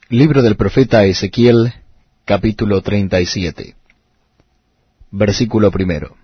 Libro del profeta Ezequiel, capítulo 37. Versículo 1.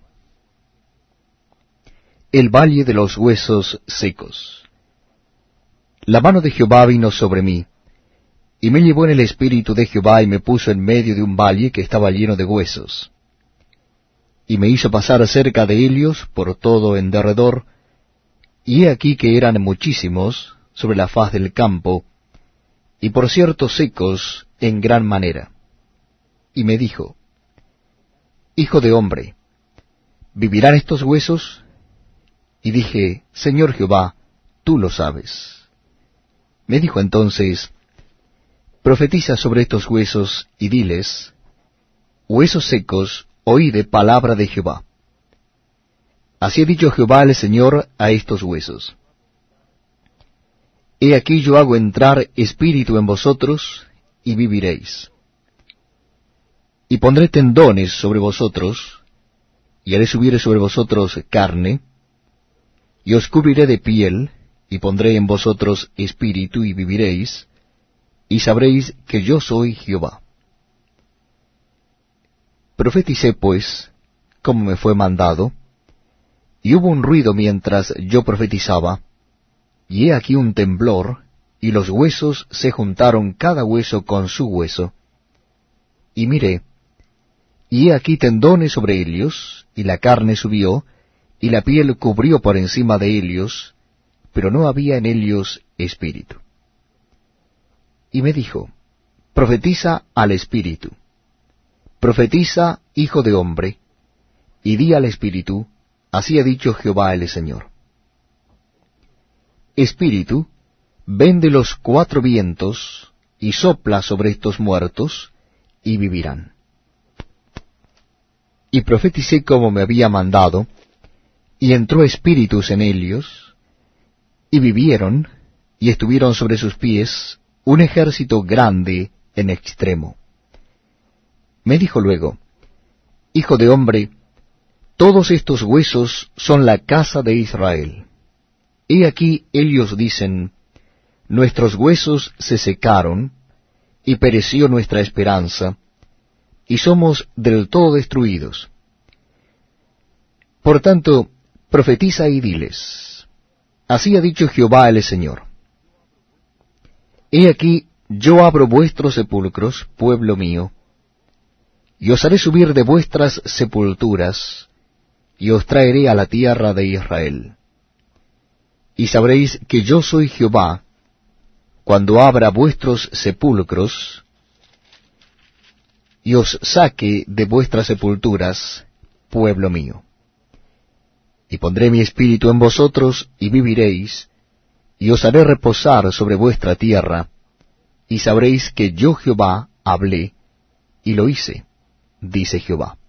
El valle de los huesos secos. La mano de Jehová vino sobre mí, y me llevó en el espíritu de Jehová y me puso en medio de un valle que estaba lleno de huesos. Y me hizo pasar cerca de ellos por todo en derredor, y he aquí que eran muchísimos sobre la faz del campo, y por cierto secos en gran manera. Y me dijo, Hijo de hombre, ¿vivirán estos huesos? Y dije, Señor Jehová, tú lo sabes. Me dijo entonces, Profetiza sobre estos huesos, y diles, Huesos secos, oíd palabra de Jehová. Así ha dicho Jehová el Señor a estos huesos. He aquí yo hago entrar espíritu en vosotros, y viviréis. Y pondré tendones sobre vosotros, y haré subir sobre vosotros carne, y os cubriré de piel, y pondré en vosotros espíritu, y viviréis, y sabréis que yo soy Jehová. Profeticé pues, como me fue mandado, y hubo un ruido mientras yo profetizaba, y he aquí un temblor, y los huesos se juntaron cada hueso con su hueso. Y miré, y he aquí tendones sobre ellos, y la carne subió, y la piel cubrió por encima de ellos, pero no había en ellos espíritu. Y me dijo, Profetiza al espíritu. Profetiza, hijo de hombre, y di al espíritu, así ha dicho Jehová el Señor. Espíritu, ven de los cuatro vientos, y sopla sobre estos muertos, y vivirán. Y profeticé como me había mandado, y entró espíritus en ellos, y vivieron, y estuvieron sobre sus pies un ejército grande en extremo. Me dijo luego, Hijo de hombre, todos estos huesos son la casa de Israel. He aquí ellos dicen, Nuestros huesos se secaron, y pereció nuestra esperanza, y somos del todo destruidos. Por tanto, profetiza y diles, Así ha dicho Jehová el Señor. He aquí, yo abro vuestros sepulcros, pueblo mío, y os haré subir de vuestras sepulturas, y os traeré a la tierra de Israel. Y sabréis que yo soy Jehová, cuando abra vuestros sepulcros, y os saque de vuestras sepulturas, pueblo mío. Y pondré mi espíritu en vosotros, y viviréis, y os haré reposar sobre vuestra tierra, y sabréis que yo Jehová hablé, y lo hice, dice Jehová.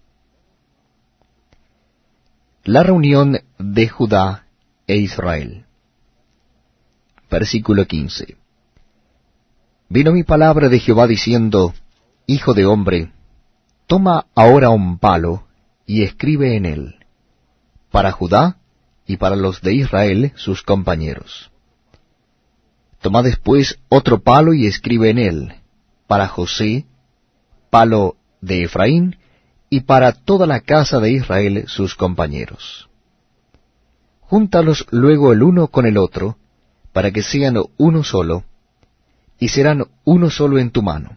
La reunión de Judá e Israel. Versículo 15. Vino mi palabra de Jehová diciendo, Hijo de hombre, toma ahora un palo, y escribe en él, para Judá y para los de Israel sus compañeros. Toma después otro palo y escribe en él, para José, palo de Efraín, y para toda la casa de Israel sus compañeros. Júntalos luego el uno con el otro, para que sean uno solo, y serán uno solo en tu mano.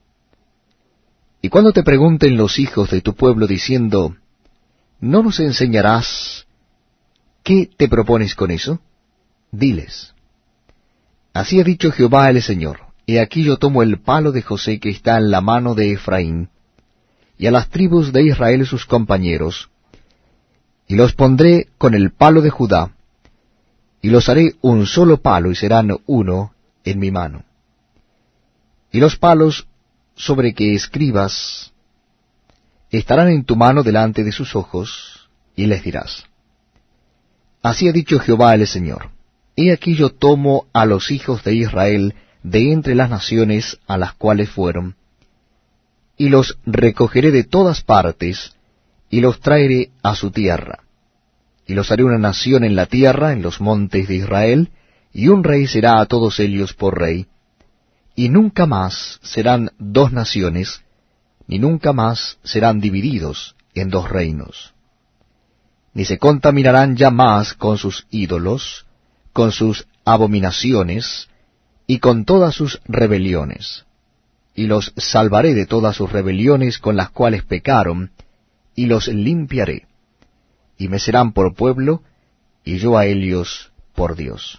Y cuando te pregunten los hijos de tu pueblo diciendo, ¿no nos enseñarás qué te propones con eso? Diles, Así ha dicho Jehová el Señor, he aquí yo tomo el palo de José que está en la mano de Efraín, y a las tribus de Israel sus compañeros, y los pondré con el palo de Judá, y los haré un solo palo, y serán uno en mi mano. Y los palos sobre que escribas estarán en tu mano delante de sus ojos, y les dirás, Así ha dicho Jehová el Señor, he aquí yo tomo a los hijos de Israel de entre las naciones a las cuales fueron, y los recogeré de todas partes, y los traeré a su tierra. Y los haré una nación en la tierra, en los montes de Israel, y un rey será a todos ellos por rey, y nunca más serán dos naciones, ni nunca más serán divididos en dos reinos. Ni se contaminarán ya más con sus ídolos, con sus abominaciones, y con todas sus rebeliones. Y los salvaré de todas sus rebeliones con las cuales pecaron, y los limpiaré. Y me serán por pueblo, y yo a ellos por Dios.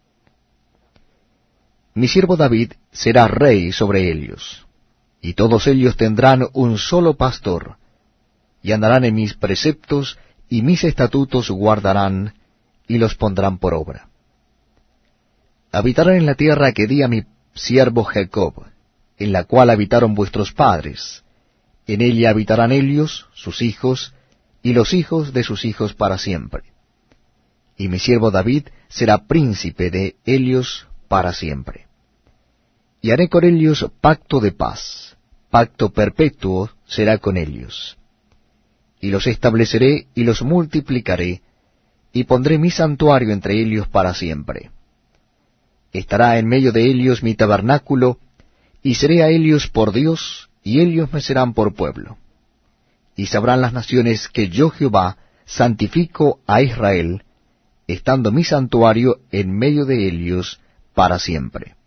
Mi siervo David será rey sobre ellos, y todos ellos tendrán un solo pastor, y andarán en mis preceptos, y mis estatutos guardarán, y los pondrán por obra. Habitarán en la tierra que di a mi siervo Jacob, en la cual habitaron vuestros padres. En ella habitarán ellos, sus hijos, y los hijos de sus hijos para siempre. Y mi siervo David será príncipe de ellos para siempre. Y haré con ellos pacto de paz, pacto perpetuo será con ellos. Y los estableceré y los multiplicaré, y pondré mi santuario entre ellos para siempre. Estará en medio de ellos mi tabernáculo, y seré a ellos por Dios, y ellos me serán por pueblo. Y sabrán las naciones que yo Jehová santifico a Israel, estando mi santuario en medio de ellos para siempre.